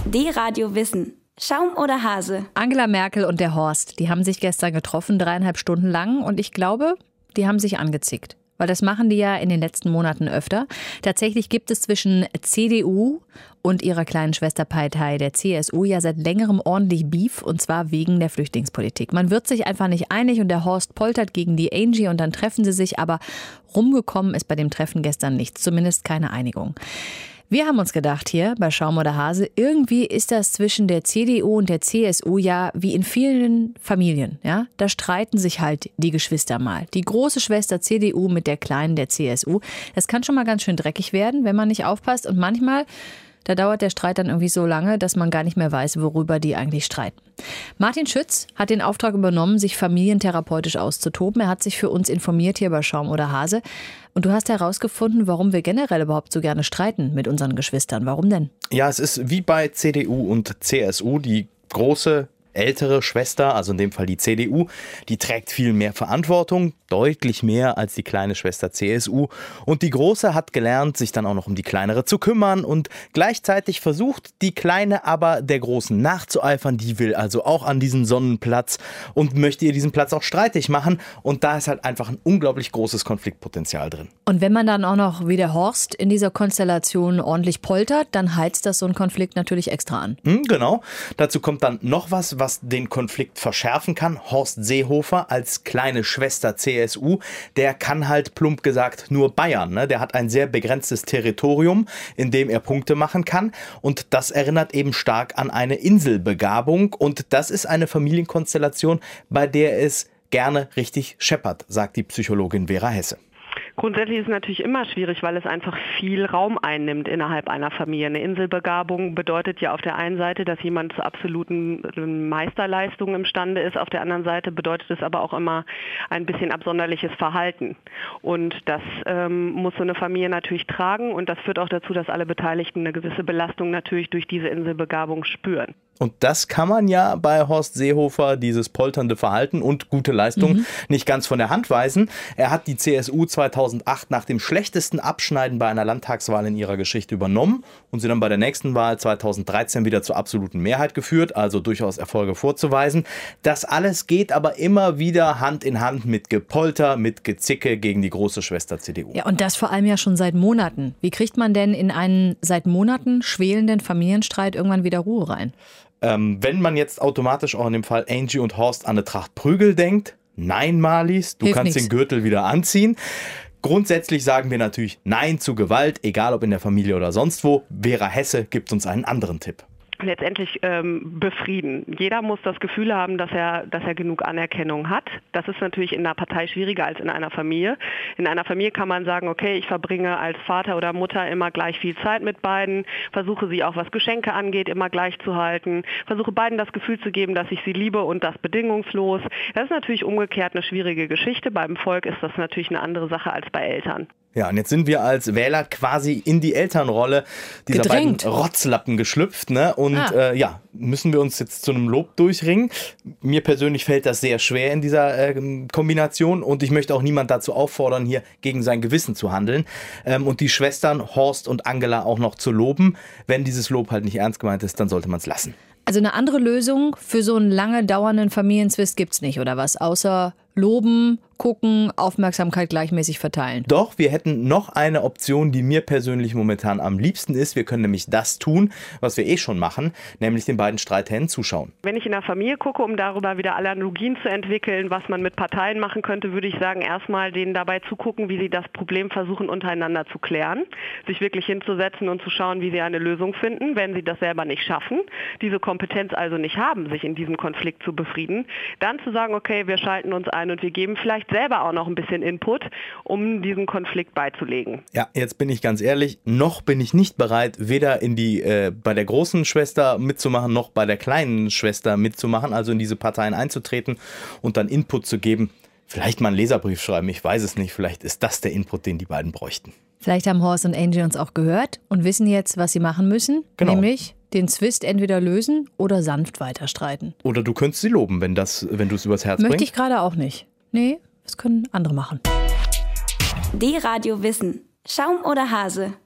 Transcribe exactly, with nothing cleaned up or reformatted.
D-Radio Wissen. Schaum oder Hase? Angela Merkel und der Horst, die haben sich gestern getroffen, dreieinhalb Stunden lang. Und ich glaube, die haben sich angezickt. Weil das machen die ja in den letzten Monaten öfter. Tatsächlich gibt es zwischen C D U und ihrer kleinen Schwesterpartei, der C S U, ja seit längerem ordentlich Beef. Und zwar wegen der Flüchtlingspolitik. Man wird sich einfach nicht einig und der Horst poltert gegen die Angie und dann treffen sie sich. Aber rumgekommen ist bei dem Treffen gestern nichts, zumindest keine Einigung. Wir haben uns gedacht hier bei Schaum oder Hase, irgendwie ist das zwischen der C D U und der C S U ja wie in vielen Familien. Ja? Da streiten sich halt die Geschwister mal. Die große Schwester C D U mit der kleinen der C S U. Das kann schon mal ganz schön dreckig werden, wenn man nicht aufpasst. Und manchmal, da dauert der Streit dann irgendwie so lange, dass man gar nicht mehr weiß, worüber die eigentlich streiten. Martin Schütz hat den Auftrag übernommen, sich familientherapeutisch auszutoben. Er hat sich für uns informiert hier bei Schaum oder Hase. Und du hast herausgefunden, warum wir generell überhaupt so gerne streiten mit unseren Geschwistern. Warum denn? Ja, es ist wie bei C D U und C S U, die große ältere Schwester, also in dem Fall die C D U, die trägt viel mehr Verantwortung, deutlich mehr als die kleine Schwester C S U. Und die Große hat gelernt, sich dann auch noch um die Kleinere zu kümmern und gleichzeitig versucht die Kleine aber der Großen nachzueifern. Die will also auch an diesen Sonnenplatz und möchte ihr diesen Platz auch streitig machen. Und da ist halt einfach ein unglaublich großes Konfliktpotenzial drin. Und wenn man dann auch noch wie der Horst in dieser Konstellation ordentlich poltert, dann heizt das so einen Konflikt natürlich extra an. Hm, genau. Dazu kommt dann noch was, was den Konflikt verschärfen kann. Horst Seehofer als kleine Schwester C S U, der kann halt plump gesagt nur Bayern. Ne? Der hat ein sehr begrenztes Territorium, in dem er Punkte machen kann. Und das erinnert eben stark an eine Inselbegabung. Und das ist eine Familienkonstellation, bei der es gerne richtig scheppert, sagt die Psychologin Vera Hesse. Grundsätzlich ist es natürlich immer schwierig, weil es einfach viel Raum einnimmt innerhalb einer Familie. Eine Inselbegabung bedeutet ja auf der einen Seite, dass jemand zu absoluten Meisterleistungen imstande ist. Auf der anderen Seite bedeutet es aber auch immer ein bisschen absonderliches Verhalten. Und das ähm, muss so eine Familie natürlich tragen. Und das führt auch dazu, dass alle Beteiligten eine gewisse Belastung natürlich durch diese Inselbegabung spüren. Und das kann man ja bei Horst Seehofer, dieses polternde Verhalten und gute Leistung, mhm. nicht ganz von der Hand weisen. Er hat die C S U zweitausendacht nach dem schlechtesten Abschneiden bei einer Landtagswahl in ihrer Geschichte übernommen und sie dann bei der nächsten Wahl zweitausenddreizehn wieder zur absoluten Mehrheit geführt, also durchaus Erfolge vorzuweisen. Das alles geht aber immer wieder Hand in Hand mit Gepolter, mit Gezicke gegen die große Schwester C D U. Ja, und das vor allem ja schon seit Monaten. Wie kriegt man denn in einen seit Monaten schwelenden Familienstreit irgendwann wieder Ruhe rein? Ähm, wenn man jetzt automatisch auch in dem Fall Angie und Horst an eine Tracht Prügel denkt, nein, Marlies, du Hilft kannst nix. den Gürtel wieder anziehen. Grundsätzlich sagen wir natürlich Nein zu Gewalt, egal ob in der Familie oder sonst wo. Vera Hesse gibt uns einen anderen Tipp. Letztendlich ähm, befrieden. Jeder muss das Gefühl haben, dass er, dass er genug Anerkennung hat. Das ist natürlich in einer Partei schwieriger als in einer Familie. In einer Familie kann man sagen, okay, ich verbringe als Vater oder Mutter immer gleich viel Zeit mit beiden, versuche sie auch, was Geschenke angeht, immer gleich zu halten, versuche beiden das Gefühl zu geben, dass ich sie liebe und das bedingungslos. Das ist natürlich umgekehrt eine schwierige Geschichte. Beim Volk ist das natürlich eine andere Sache als bei Eltern. Ja, und jetzt sind wir als Wähler quasi in die Elternrolle dieser Gedrängt. beiden Rotzlappen geschlüpft, ne? Und Ah. äh, ja, müssen wir uns jetzt zu einem Lob durchringen. Mir persönlich fällt das sehr schwer in dieser äh, Kombination und ich möchte auch niemand dazu auffordern, hier gegen sein Gewissen zu handeln. Ähm, und die Schwestern Horst und Angela auch noch zu loben. Wenn dieses Lob halt nicht ernst gemeint ist, dann sollte man es lassen. Also eine andere Lösung für so einen lange dauernden Familienzwist gibt's nicht, oder was? Außer loben, gucken, Aufmerksamkeit gleichmäßig verteilen. Doch, wir hätten noch eine Option, die mir persönlich momentan am liebsten ist. Wir können nämlich das tun, was wir eh schon machen, nämlich den beiden Streithähnen zuschauen. Wenn ich in der Familie gucke, um darüber wieder Analogien zu entwickeln, was man mit Parteien machen könnte, würde ich sagen, erstmal denen dabei zugucken, wie sie das Problem versuchen untereinander zu klären, sich wirklich hinzusetzen und zu schauen, wie sie eine Lösung finden, wenn sie das selber nicht schaffen, diese Kompetenz also nicht haben, sich in diesem Konflikt zu befrieden, dann zu sagen, okay, wir schalten uns ein und wir geben vielleicht selber auch noch ein bisschen Input, um diesen Konflikt beizulegen. Ja, jetzt bin ich ganz ehrlich, noch bin ich nicht bereit, weder in die äh, bei der großen Schwester mitzumachen, noch bei der kleinen Schwester mitzumachen, also in diese Parteien einzutreten und dann Input zu geben. Vielleicht mal einen Leserbrief schreiben, ich weiß es nicht, vielleicht ist das der Input, den die beiden bräuchten. Vielleicht haben Horst und Angie uns auch gehört und wissen jetzt, was sie machen müssen, Genau. nämlich den Zwist entweder lösen oder sanft weiter streiten. Oder du könntest sie loben, wenn das, wenn du es übers Herz Möchte bringst. ich gerade auch nicht. Nee, das können andere machen. D-Radio Wissen. Schaum oder Hase?